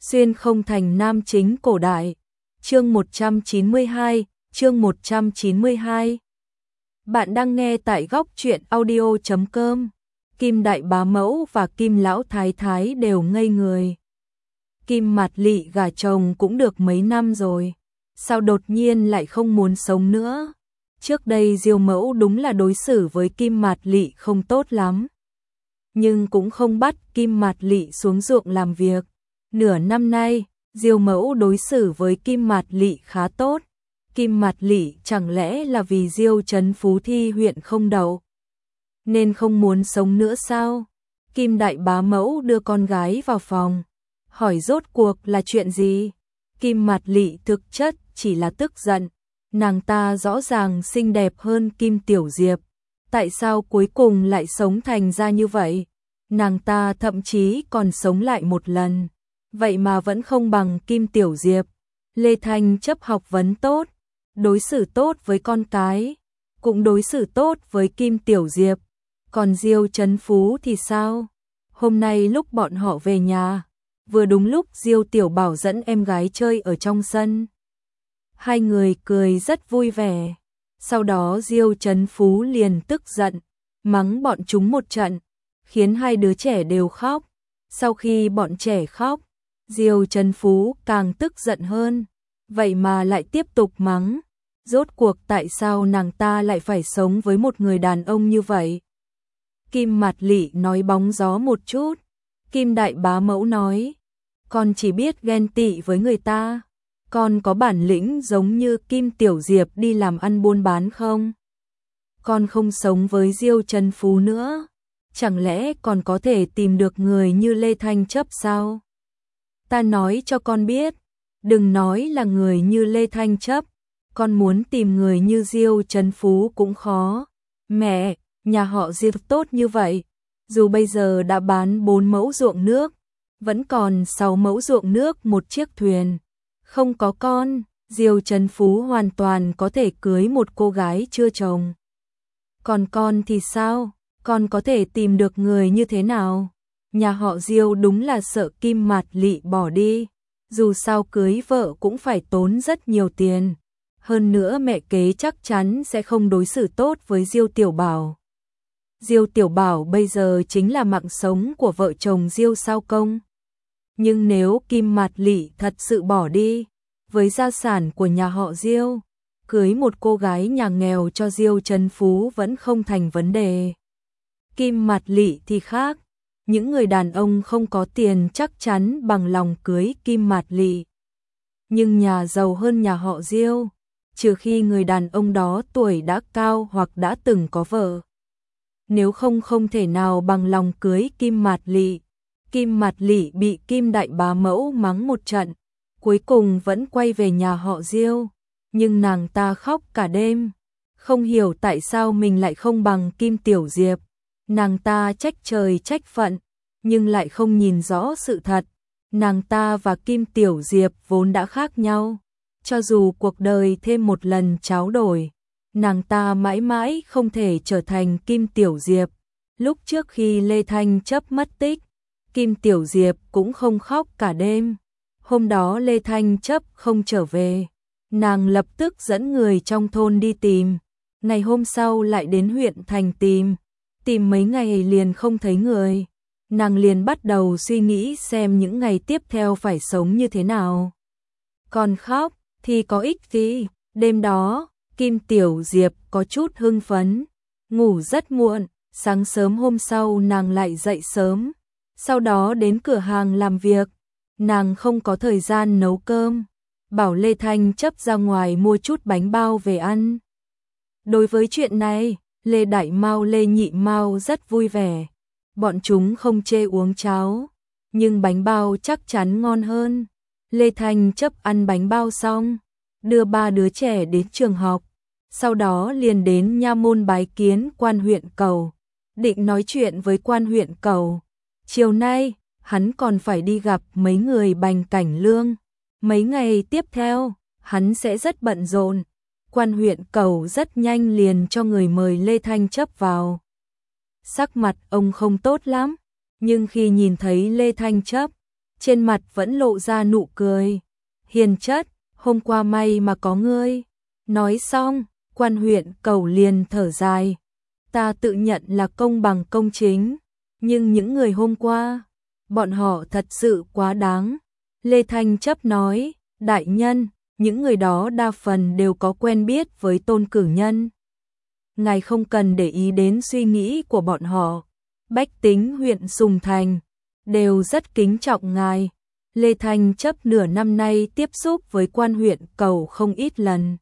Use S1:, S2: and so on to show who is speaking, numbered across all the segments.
S1: Xuyên không thành nam chính cổ đại. Chương 192, chương 192. Bạn đang nghe tại góc truyện audio.com. Kim đại bá mẫu và Kim lão thái thái đều ngây người. Kim Mạt Lị gả chồng cũng được mấy năm rồi, sao đột nhiên lại không muốn sống nữa? Trước đây Diêu mẫu đúng là đối xử với Kim Mạt Lị không tốt lắm, nhưng cũng không bắt Kim Mạt Lị xuống ruộng làm việc. Nửa năm nay, Diêu mẫu đối xử với Kim Mạt Lị khá tốt. Kim Mạt Lị chẳng lẽ là vì Diêu trấn phú thi huyện không đậu nên không muốn sống nữa sao? Kim đại bá mẫu đưa con gái vào phòng, hỏi rốt cuộc là chuyện gì. Kim Mạt Lị thực chất chỉ là tức giận, nàng ta rõ ràng xinh đẹp hơn Kim Tiểu Diệp, tại sao cuối cùng lại sống thành ra như vậy? Nàng ta thậm chí còn sống lại một lần, vậy mà vẫn không bằng Kim Tiểu Diệp. Lê Thanh Chấp học vấn tốt, đối xử tốt với con cái, cũng đối xử tốt với Kim Tiểu Diệp. Còn Diêu trấn phú thì sao? Hôm nay lúc bọn họ về nhà, vừa đúng lúc Diêu Tiểu Bảo dẫn em gái chơi ở trong sân. Hai người cười rất vui vẻ. Sau đó Diêu trấn phú liền tức giận, mắng bọn chúng một trận, khiến hai đứa trẻ đều khóc. Sau khi bọn trẻ khóc, Diêu trấn phú càng tức giận hơn, vậy mà lại tiếp tục mắng. Rốt cuộc tại sao nàng ta lại phải sống với một người đàn ông như vậy? Kim Mạt Lị nói bóng gió một chút. Kim đại bá mẫu nói, con chỉ biết ghen tị với người ta. Con có bản lĩnh giống như Kim Tiểu Diệp đi làm ăn buôn bán không? Con không sống với Diêu trấn phú nữa, chẳng lẽ còn có thể tìm được người như Lê Thanh Chấp sao? Ta nói cho con biết, đừng nói là người như Lê Thanh Chấp, con muốn tìm người như Diêu trấn phú cũng khó. Mẹ, nhà họ Diêu tốt như vậy, dù bây giờ đã bán 4 mẫu ruộng nước, vẫn còn 6 mẫu ruộng nước một chiếc thuyền. Không có con, Diêu trấn phú hoàn toàn có thể cưới một cô gái chưa chồng. Còn con thì sao? Con có thể tìm được người như thế nào? Nhà họ Diêu đúng là sợ Kim Mạt Lị bỏ đi, dù sao cưới vợ cũng phải tốn rất nhiều tiền. Hơn nữa mẹ kế chắc chắn sẽ không đối xử tốt với Diêu Tiểu Bảo. Diêu Tiểu Bảo bây giờ chính là mạng sống của vợ chồng Diêu Sao Công. Nhưng nếu Kim Mạt Lị thật sự bỏ đi, với gia sản của nhà họ Diêu, cưới một cô gái nhà nghèo cho Diêu trấn phú vẫn không thành vấn đề. Kim Mạt Lị thì khác, những người đàn ông không có tiền chắc chắn bằng lòng cưới Kim Mạt Lị. Nhưng nhà giàu hơn nhà họ Diêu, trừ khi người đàn ông đó tuổi đã cao hoặc đã từng có vợ. Nếu không không thể nào bằng lòng cưới Kim Mạt Lị. Kim Mạt Lị bị Kim đại bá mẫu mắng một trận, cuối cùng vẫn quay về nhà họ Diêu, nhưng nàng ta khóc cả đêm, không hiểu tại sao mình lại không bằng Kim Tiểu Diệp. Nàng ta trách trời trách phận, nhưng lại không nhìn rõ sự thật. Nàng ta và Kim Tiểu Diệp vốn đã khác nhau, cho dù cuộc đời thêm một lần tráo đổi, nàng ta mãi mãi không thể trở thành Kim Tiểu Diệp. Lúc trước khi Lê Thanh Chấp mất tích, Kim Tiểu Diệp cũng không khóc cả đêm. Hôm đó Lê Thanh Chấp không trở về, nàng lập tức dẫn người trong thôn đi tìm. Ngày hôm sau lại đến huyện thành tìm mấy ngày liền không thấy người. Nàng liền bắt đầu suy nghĩ xem những ngày tiếp theo phải sống như thế nào. Còn khóc thì có ích gì? Đêm đó, Kim Tiểu Diệp có chút hưng phấn, ngủ rất muộn. Sáng sớm hôm sau nàng lại dậy sớm, sau đó đến cửa hàng làm việc. Nàng không có thời gian nấu cơm, bảo Lê Thanh Chấp ra ngoài mua chút bánh bao về ăn. Đối với chuyện này, Lê Đại Mao, Lê Nhị Mao rất vui vẻ. Bọn chúng không chê uống cháo, nhưng bánh bao chắc chắn ngon hơn. Lê Thanh Chấp ăn bánh bao xong, đưa 3 đứa trẻ đến trường học, sau đó liền đến nha môn bái kiến quan huyện Cầu, định nói chuyện với quan huyện Cầu. Chiều nay, hắn còn phải đi gặp mấy người Bành Cảnh Lương. Mấy ngày tiếp theo, hắn sẽ rất bận rộn. Quan huyện Cầu rất nhanh liền cho người mời Lê Thanh Chấp vào. Sắc mặt ông không tốt lắm, nhưng khi nhìn thấy Lê Thanh Chấp, trên mặt vẫn lộ ra nụ cười. Hiền chất, hôm qua may mà có ngươi. Nói xong, Quan huyện Cầu liền thở dài. Ta tự nhận là công bằng công chính, nhưng những người hôm qua, bọn họ thật sự quá đáng. Lê Thanh Chấp nói, đại nhân, những người đó đa phần đều có quen biết với Tôn Cử Nhân. Ngài không cần để ý đến suy nghĩ của bọn họ. Bách tính huyện Sùng Thành đều rất kính trọng ngài. Lê Thanh Chấp nửa năm nay tiếp xúc với Quan huyện Cầu không ít lần.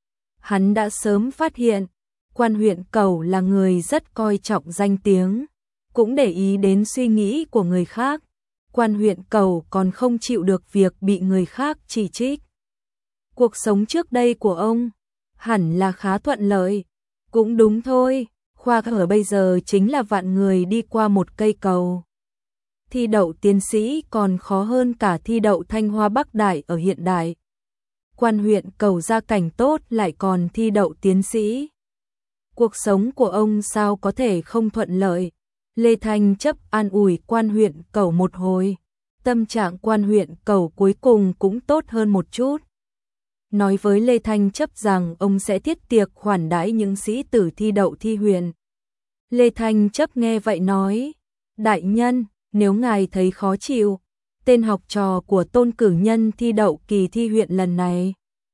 S1: Hắn đã sớm phát hiện, Quan huyện Cầu là người rất coi trọng danh tiếng, cũng để ý đến suy nghĩ của người khác. Quan huyện Cầu còn không chịu được việc bị người khác chỉ trích. Cuộc sống trước đây của ông hẳn là khá thuận lợi. Cũng đúng thôi, khoa ở bây giờ chính là vạn người đi qua một cây cầu. Thi đậu tiến sĩ còn khó hơn cả thi đậu Thanh Hoa Bắc Đại ở hiện đại. Quan huyện Cầu gia cảnh tốt lại còn thi đậu tiến sĩ. Cuộc sống của ông sao có thể không thuận lợi. Lê Thanh Chấp an ủi Quan huyện Cầu một hồi. Tâm trạng Quan huyện Cầu cuối cùng cũng tốt hơn một chút. Nói với Lê Thanh Chấp rằng ông sẽ thiết tiệc khoản đãi những sĩ tử thi đậu thi huyện. Lê Thanh Chấp nghe vậy nói, đại nhân, nếu ngài thấy khó chịu, tên học trò của Tôn Cử Nhân thi đậu kỳ thi huyện lần này,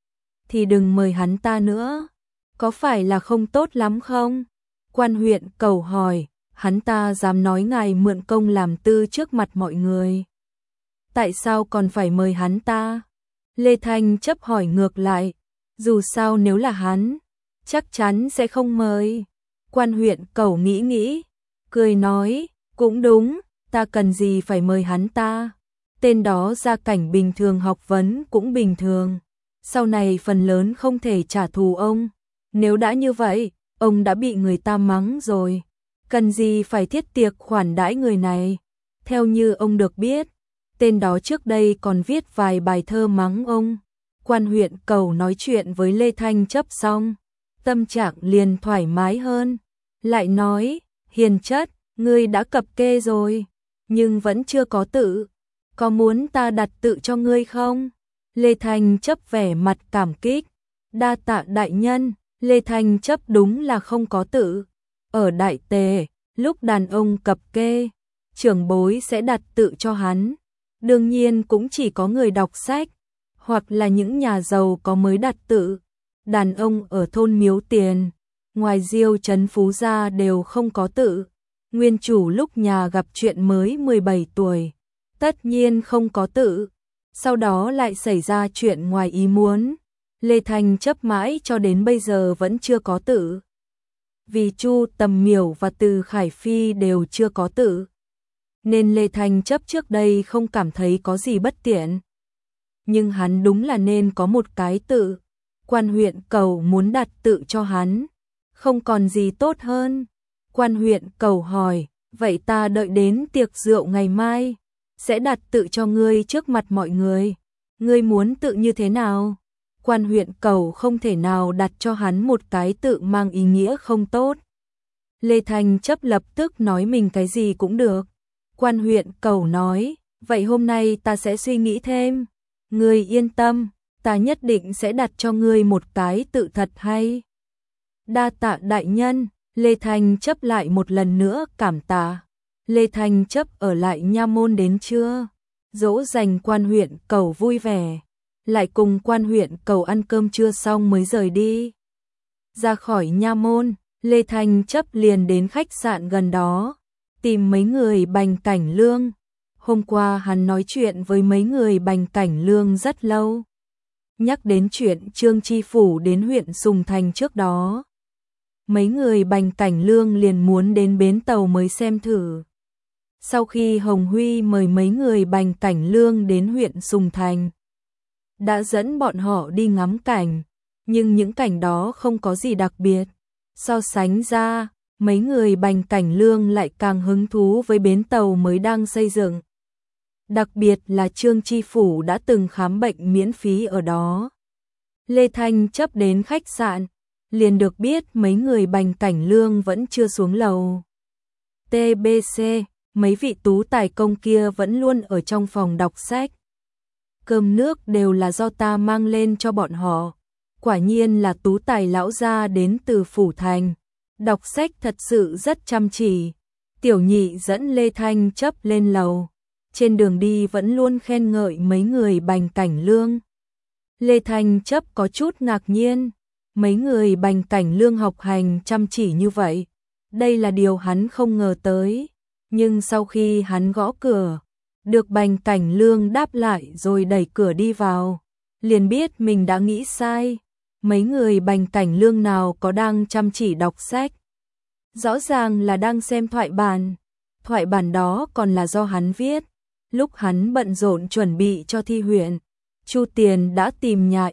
S1: thì đừng mời hắn ta nữa. Có phải là không tốt lắm không? Quan huyện Cầu hỏi, hắn ta dám nói ngài mượn công làm tư trước mặt mọi người. Tại sao còn phải mời hắn ta? Lê Thanh Chấp hỏi ngược lại, dù sao nếu là hắn, chắc chắn sẽ không mời. Quan huyện Cầu nghĩ, cười nói, cũng đúng, ta cần gì phải mời hắn ta. Tên đó gia cảnh bình thường, học vấn cũng bình thường, sau này phần lớn không thể trả thù ông. Nếu đã như vậy, ông đã bị người ta mắng rồi, cần gì phải thiết tiệc khoản đãi người này. Theo như ông được biết, tên đó trước đây còn viết vài bài thơ mắng ông. Quan huyện Cầu nói chuyện với Lê Thanh Chấp xong, tâm trạng liền thoải mái hơn. Lại nói, hiền chất, ngươi đã cập kê rồi, nhưng vẫn chưa có tự. Có muốn ta đặt tự cho ngươi không? Lê Thanh Chấp vẻ mặt cảm kích. Đa tạ đại nhân. Lê Thanh Chấp đúng là không có tự. Ở Đại Tề, lúc đàn ông cập kê, trưởng bối sẽ đặt tự cho hắn. Đương nhiên cũng chỉ có người đọc sách, hoặc là những nhà giàu có mới đặt tự. Đàn ông ở thôn Miếu Tiền, ngoài Diêu Trấn Phú ra đều không có tự. Nguyên chủ lúc nhà gặp chuyện mới 17 tuổi, tất nhiên không có tự. Sau đó lại xảy ra chuyện ngoài ý muốn. Lê Thanh Chấp mãi cho đến bây giờ vẫn chưa có tự. Vì Chu Tầm Miểu và Từ Khải Phi đều chưa có tự, nên Lê Thanh Chấp trước đây không cảm thấy có gì bất tiện. Nhưng hắn đúng là nên có một cái tự. Quan huyện Cầu muốn đặt tự cho hắn, không còn gì tốt hơn. Quan huyện Cầu hỏi, vậy ta đợi đến tiệc rượu ngày mai, sẽ đặt tự cho ngươi trước mặt mọi người. Ngươi muốn tự như thế nào? Quan huyện Cầu không thể nào đặt cho hắn một cái tự mang ý nghĩa không tốt. Lê Thanh Chấp lập tức nói mình cái gì cũng được. Quan huyện Cầu nói, vậy hôm nay ta sẽ suy nghĩ thêm. Ngươi yên tâm, ta nhất định sẽ đặt cho ngươi một cái tự thật hay. Đa tạ đại nhân. Lê Thanh Chấp lại một lần nữa cảm tạ. Lê Thanh Chấp ở lại nha môn đến trưa, dỗ dành Quan huyện Cầu vui vẻ, lại cùng Quan huyện Cầu ăn cơm trưa xong mới rời đi. Ra khỏi nha môn, Lê Thanh Chấp liền đến khách sạn gần đó, tìm mấy người Bành Cảnh Lương. Hôm qua hắn nói chuyện với mấy người Bành Cảnh Lương rất lâu, nhắc đến chuyện Trương Chi Phủ đến huyện Sùng Thành trước đó. Mấy người Bành Cảnh Lương liền muốn đến bến tàu mới xem thử. Sau khi Hồng Huy mời mấy người Bành Cảnh Lương đến huyện Sùng Thành, đã dẫn bọn họ đi ngắm cảnh, nhưng những cảnh đó không có gì đặc biệt. So sánh ra, mấy người Bành Cảnh Lương lại càng hứng thú với bến tàu mới đang xây dựng. Đặc biệt là Trương Chi Phủ đã từng khám bệnh miễn phí ở đó. Lê Thanh Chấp đến khách sạn, liền được biết mấy người Bành Cảnh Lương vẫn chưa xuống lầu. TBC, mấy vị tú tài công kia vẫn luôn ở trong phòng đọc sách. Cơm nước đều là do ta mang lên cho bọn họ. Quả nhiên là tú tài lão gia đến từ phủ thành. Đọc sách thật sự rất chăm chỉ. Tiểu nhị dẫn Lê Thanh Chấp lên lầu. Trên đường đi vẫn luôn khen ngợi mấy người Bành Cảnh Lương. Lê Thanh Chấp có chút ngạc nhiên. Mấy người Bành Cảnh Lương học hành chăm chỉ như vậy. Đây là điều hắn không ngờ tới. Nhưng sau khi hắn gõ cửa, được Bành Cảnh Lương đáp lại rồi đẩy cửa đi vào, liền biết mình đã nghĩ sai. Mấy người Bành Cảnh Lương nào có đang chăm chỉ đọc sách. Rõ ràng là đang xem thoại bản. Thoại bản đó còn là do hắn viết. Lúc hắn bận rộn chuẩn bị cho thi huyện, Chu Tiền đã tìm nhà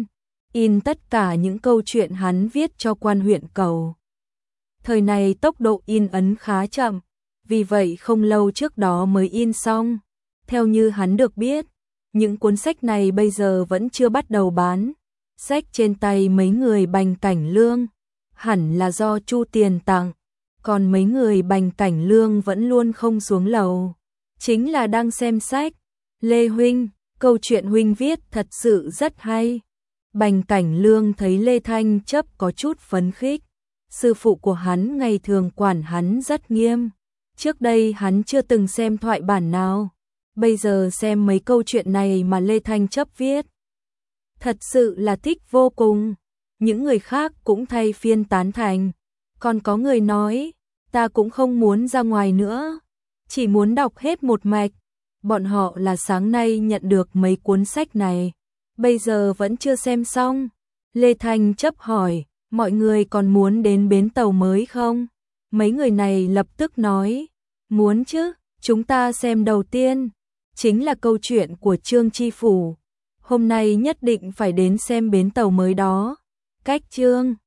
S1: in tất cả những câu chuyện hắn viết cho quan huyện cầu. Thời này tốc độ in ấn khá chậm, vì vậy không lâu trước đó mới in xong. Theo như hắn được biết, những cuốn sách này bây giờ vẫn chưa bắt đầu bán. Sách trên tay mấy người Bành Cảnh Lương hẳn là do Chu Tiền tặng, còn mấy người Bành Cảnh Lương vẫn luôn không xuống lầu, chính là đang xem sách. Lê huynh, câu chuyện huynh viết thật sự rất hay. Bành Cảnh Lương thấy Lê Thanh Chấp có chút phấn khích. Sư phụ của hắn ngày thường quản hắn rất nghiêm. Trước đây hắn chưa từng xem thoại bản nào. Bây giờ xem mấy câu chuyện này mà Lê Thanh Chấp viết, thật sự là thích vô cùng. Những người khác cũng thay phiên tán thành. Còn có người nói, ta cũng không muốn ra ngoài nữa, chỉ muốn đọc hết một mạch. Bọn họ là sáng nay nhận được mấy cuốn sách này, bây giờ vẫn chưa xem xong. Lê Thanh Chấp hỏi, mọi người còn muốn đến bến tàu mới không? Mấy người này lập tức nói, muốn chứ, chúng ta xem đầu tiên chính là câu chuyện của Trương Chi Phủ. Hôm nay nhất định phải đến xem bến tàu mới đó. Cách Trương